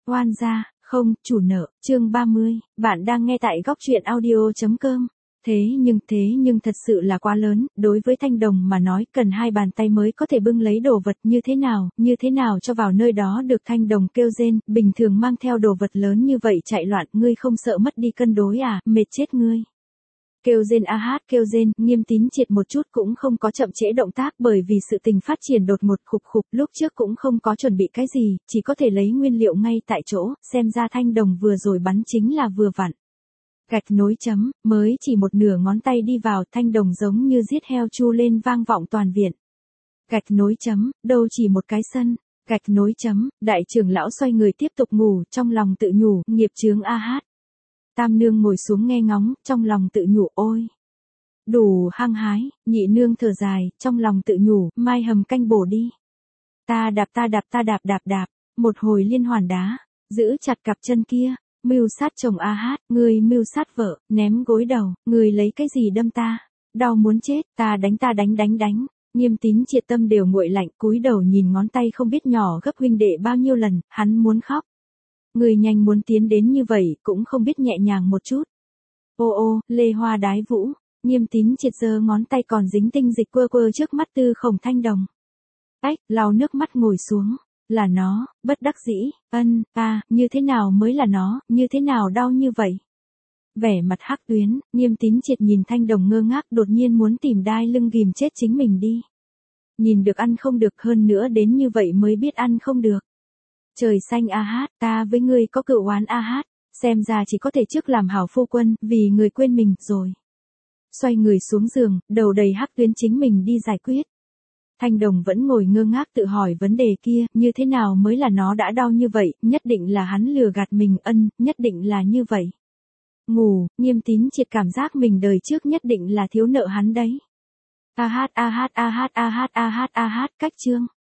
Oan gia, không, chủ nợ, chương 30, bạn đang nghe tại góc truyện audio.com. Thế nhưng thật sự là quá lớn, đối với Thanh Đồng mà nói cần 2 bàn tay mới có thể bưng lấy đồ vật như thế nào cho vào nơi đó được. Thanh Đồng kêu rên, bình thường mang theo đồ vật lớn như vậy chạy loạn, ngươi không sợ mất đi cân đối à, mệt chết ngươi. Kêu rên a hát kêu rên, Nghiêm Tín Triệt một chút cũng không có chậm trễ động tác bởi vì sự tình phát triển đột ngột khục, lúc trước cũng không có chuẩn bị cái gì, chỉ có thể lấy nguyên liệu ngay tại chỗ, xem ra Thanh Đồng vừa rồi bắn chính là vừa vặn. Gạch nối chấm, mới chỉ một nửa ngón tay đi vào, Thanh Đồng giống như giết heo chu lên vang vọng toàn viện. Gạch nối chấm, đâu chỉ một cái sân. Gạch nối chấm, đại trưởng lão xoay người tiếp tục ngủ, trong lòng tự nhủ, nghiệp chướng a hát. Tam nương ngồi xuống nghe ngóng, trong lòng tự nhủ, ôi. Đủ hăng hái, nhị nương thở dài, trong lòng tự nhủ, mai hầm canh bổ đi. Ta đạp, một hồi liên hoàn đá, giữ chặt cặp chân kia, mưu sát chồng a hát, ngươi mưu sát vợ, ném gối đầu, ngươi lấy cái gì đâm ta, đau muốn chết, ta đánh. Nghiêm Tín Triệt tâm đều nguội lạnh, cúi đầu nhìn ngón tay không biết nhỏ gấp huynh đệ bao nhiêu lần, hắn muốn khóc. Người nhanh muốn tiến đến như vậy, cũng không biết nhẹ nhàng một chút. Ô, lê hoa đái vũ, Nghiêm Tín Triệt giơ ngón tay còn dính tinh dịch quơ trước mắt Tư Khổng Thanh Đồng. Ách, lau nước mắt ngồi xuống, là nó, bất đắc dĩ, như thế nào mới là nó, như thế nào đau như vậy. Vẻ mặt hắc tuyến, Nghiêm Tín Triệt nhìn Thanh Đồng ngơ ngác, đột nhiên muốn tìm đai lưng ghìm chết chính mình đi. Nhìn được ăn không được, hơn nữa đến như vậy mới biết ăn không được. Trời xanh a hát, ta với ngươi có cựu oán a hát, xem ra chỉ có thể trước làm hảo phu quân, vì người quên mình, rồi. Xoay người xuống giường, đầu đầy hắc tuyến chính mình đi giải quyết. Thanh Đồng vẫn ngồi ngơ ngác tự hỏi vấn đề kia, như thế nào mới là nó đã đau như vậy, nhất định là hắn lừa gạt mình, nhất định là như vậy. Ngủ, Nghiêm Tín Triệt cảm giác mình đời trước nhất định là thiếu nợ hắn đấy. A hát, cách chương.